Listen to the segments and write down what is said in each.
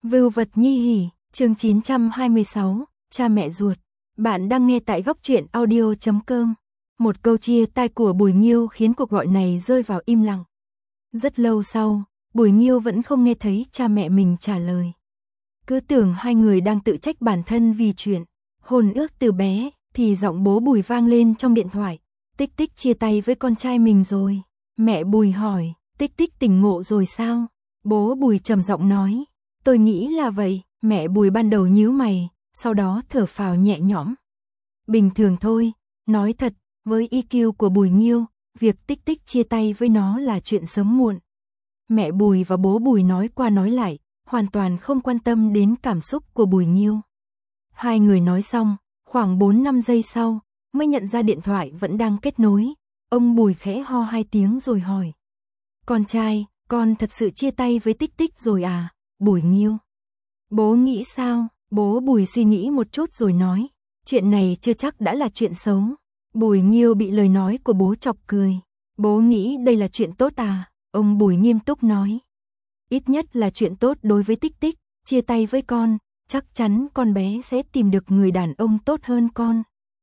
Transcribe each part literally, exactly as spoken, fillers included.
Vưu vật nhi hỉ, chương chín trăm hai mươi sáu, cha mẹ ruột. Bạn đang nghe tại góc truyện audio chấm com. Một câu chia tay của Bùi Nghiêu khiến cuộc gọi này rơi vào im lặng. Rất lâu sau, Bùi Nghiêu vẫn không nghe thấy cha mẹ mình trả lời. Cứ tưởng hai người đang tự trách bản thân vì chuyện hôn ước từ bé, thì giọng bố Bùi vang lên trong điện thoại. Tích Tích chia tay với con trai mình rồi. Mẹ Bùi hỏi, Tích Tích tỉnh ngộ rồi sao? Bố Bùi trầm giọng nói, tôi nghĩ là vậy. Mẹ Bùi ban đầu nhíu mày, sau đó thở phào nhẹ nhõm. Bình thường thôi, nói thật, với i kiu của Bùi Nghiêu, việc Tích Tích chia tay với nó là chuyện sớm muộn. Mẹ Bùi và bố Bùi nói qua nói lại, hoàn toàn không quan tâm đến cảm xúc của Bùi Nghiêu. Hai người nói xong, khoảng bốn năm giây sau, mới nhận ra điện thoại vẫn đang kết nối. Ông Bùi khẽ ho hai tiếng rồi hỏi. Con trai, con thật sự chia tay với Tích Tích rồi à, Bùi Nghiêu? Bố nghĩ sao? Bố Bùi suy nghĩ một chút rồi nói. Chuyện này chưa chắc đã là chuyện xấu. Bùi Nghiêu bị lời nói của bố chọc cười. Bố nghĩ đây là chuyện tốt à? Ông Bùi nghiêm túc nói. Ít nhất là chuyện tốt đối với Tích Tích. Chia tay với con, chắc chắn con bé sẽ tìm được người đàn ông tốt hơn con.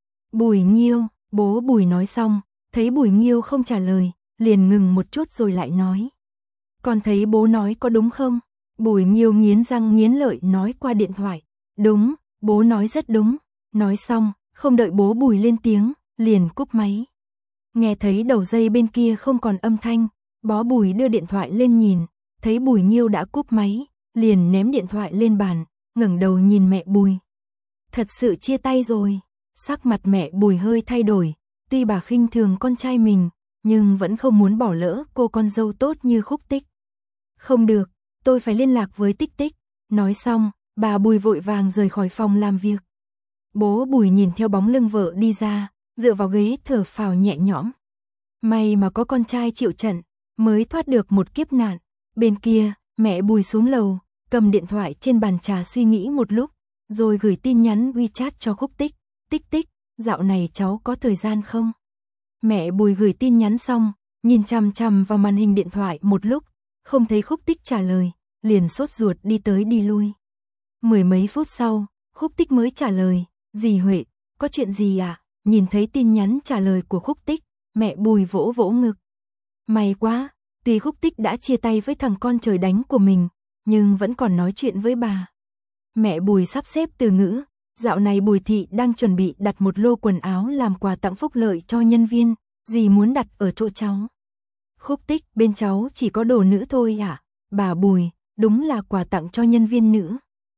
Bùi Nghiêu, bố Bùi nói xong, thấy Bùi Nghiêu không trả lời, liền ngừng một chút rồi lại nói. Con thấy bố nói có đúng không? Bùi Nghiêu nghiến răng nghiến lợi nói qua điện thoại. Đúng, bố nói rất đúng. Nói xong, không đợi bố Bùi lên tiếng, liền cúp máy. Nghe thấy đầu dây bên kia không còn âm thanh, bó Bùi đưa điện thoại lên nhìn, thấy Bùi Nghiêu đã cúp máy, liền ném điện thoại lên bàn, ngẩng đầu nhìn mẹ Bùi. Thật sự chia tay rồi. Sắc mặt mẹ Bùi hơi thay đổi, tuy bà khinh thường con trai mình, nhưng vẫn không muốn bỏ lỡ cô con dâu tốt như Khúc Tích. Không được, tôi phải liên lạc với Tích Tích. Nói xong, bà Bùi vội vàng rời khỏi phòng làm việc. Bố Bùi nhìn theo bóng lưng vợ đi ra, dựa vào ghế thở phào nhẹ nhõm. May mà có con trai chịu trận, mới thoát được một kiếp nạn. Bên kia, mẹ Bùi xuống lầu, cầm điện thoại trên bàn trà suy nghĩ một lúc, rồi gửi tin nhắn WeChat cho Khúc Tích. Tích Tích, dạo này cháu có thời gian không? Mẹ Bùi gửi tin nhắn xong, nhìn chằm chằm vào màn hình điện thoại một lúc, không thấy Khúc Tích trả lời, liền sốt ruột đi tới đi lui. Mười mấy phút sau, Khúc Tích mới trả lời, dì Huệ, có chuyện gì à? Nhìn thấy tin nhắn trả lời của Khúc Tích, mẹ Bùi vỗ vỗ ngực. May quá, tuy Khúc Tích đã chia tay với thằng con trời đánh của mình, nhưng vẫn còn nói chuyện với bà. Mẹ Bùi sắp xếp từ ngữ, dạo này Bùi Thị đang chuẩn bị đặt một lô quần áo làm quà tặng phúc lợi cho nhân viên, dì muốn đặt ở chỗ cháu. Khúc Tích, bên cháu chỉ có đồ nữ thôi à? Bà Bùi, đúng là quà tặng cho nhân viên nữ.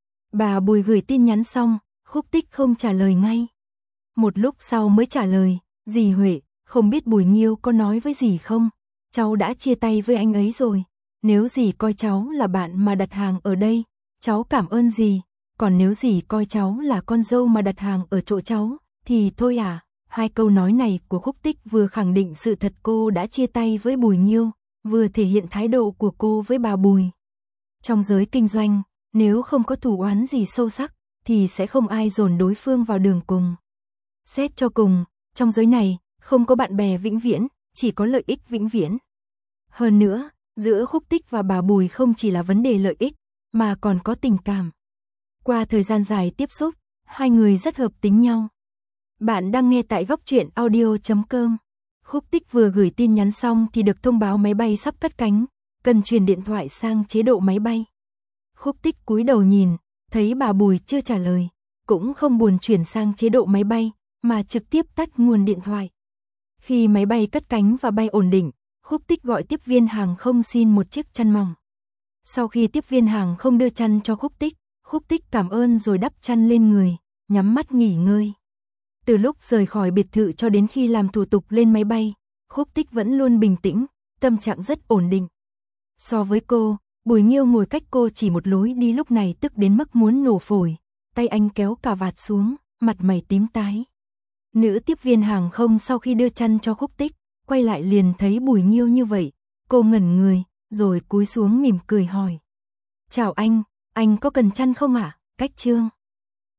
Bà Bùi gửi tin nhắn xong, Khúc Tích không trả lời ngay. Một lúc sau mới trả lời, dì Huệ, không biết Bùi Nghiêu có nói với dì không? Cháu đã chia tay với anh ấy rồi. Nếu dì coi cháu là bạn mà đặt hàng ở đây, cháu cảm ơn dì. Còn nếu dì coi cháu là con dâu mà đặt hàng ở chỗ cháu, thì thôi à. Hai câu nói này của Khúc Tích vừa khẳng định sự thật cô đã chia tay với Bùi Nghiêu, vừa thể hiện thái độ của cô với bà Bùi. Trong giới kinh doanh, nếu không có thù oán gì sâu sắc, thì sẽ không ai dồn đối phương vào đường cùng. Xét cho cùng, trong giới này, không có bạn bè vĩnh viễn, chỉ có lợi ích vĩnh viễn. Hơn nữa, giữa Khúc Tích và bà Bùi không chỉ là vấn đề lợi ích, mà còn có tình cảm. Qua thời gian dài tiếp xúc, hai người rất hợp tính nhau. Bạn đang nghe tại góc truyện audio chấm com. Khúc Tích vừa gửi tin nhắn xong thì được thông báo máy bay sắp cất cánh, cần chuyển điện thoại sang chế độ máy bay. Khúc Tích cúi đầu nhìn, thấy bà Bùi chưa trả lời, cũng không buồn chuyển sang chế độ máy bay, mà trực tiếp tắt nguồn điện thoại. Khi máy bay cất cánh và bay ổn định, Khúc Tích gọi tiếp viên hàng không xin một chiếc chăn mỏng. Sau khi tiếp viên hàng không đưa chăn cho Khúc Tích, Khúc Tích cảm ơn rồi đắp chăn lên người, nhắm mắt nghỉ ngơi. Từ lúc rời khỏi biệt thự cho đến khi làm thủ tục lên máy bay, Khúc Tích vẫn luôn bình tĩnh, tâm trạng rất ổn định. So với cô, Bùi Nghiêu ngồi cách cô chỉ một lối đi lúc này tức đến mức muốn nổ phổi, tay anh kéo cà vạt xuống, mặt mày tím tái. Nữ tiếp viên hàng không sau khi đưa chăn cho Khúc Tích, quay lại liền thấy Bùi Nghiêu như vậy, cô ngẩn người, rồi cúi xuống mỉm cười hỏi. Chào anh, anh có cần chăn không ạ? À? Cách trương.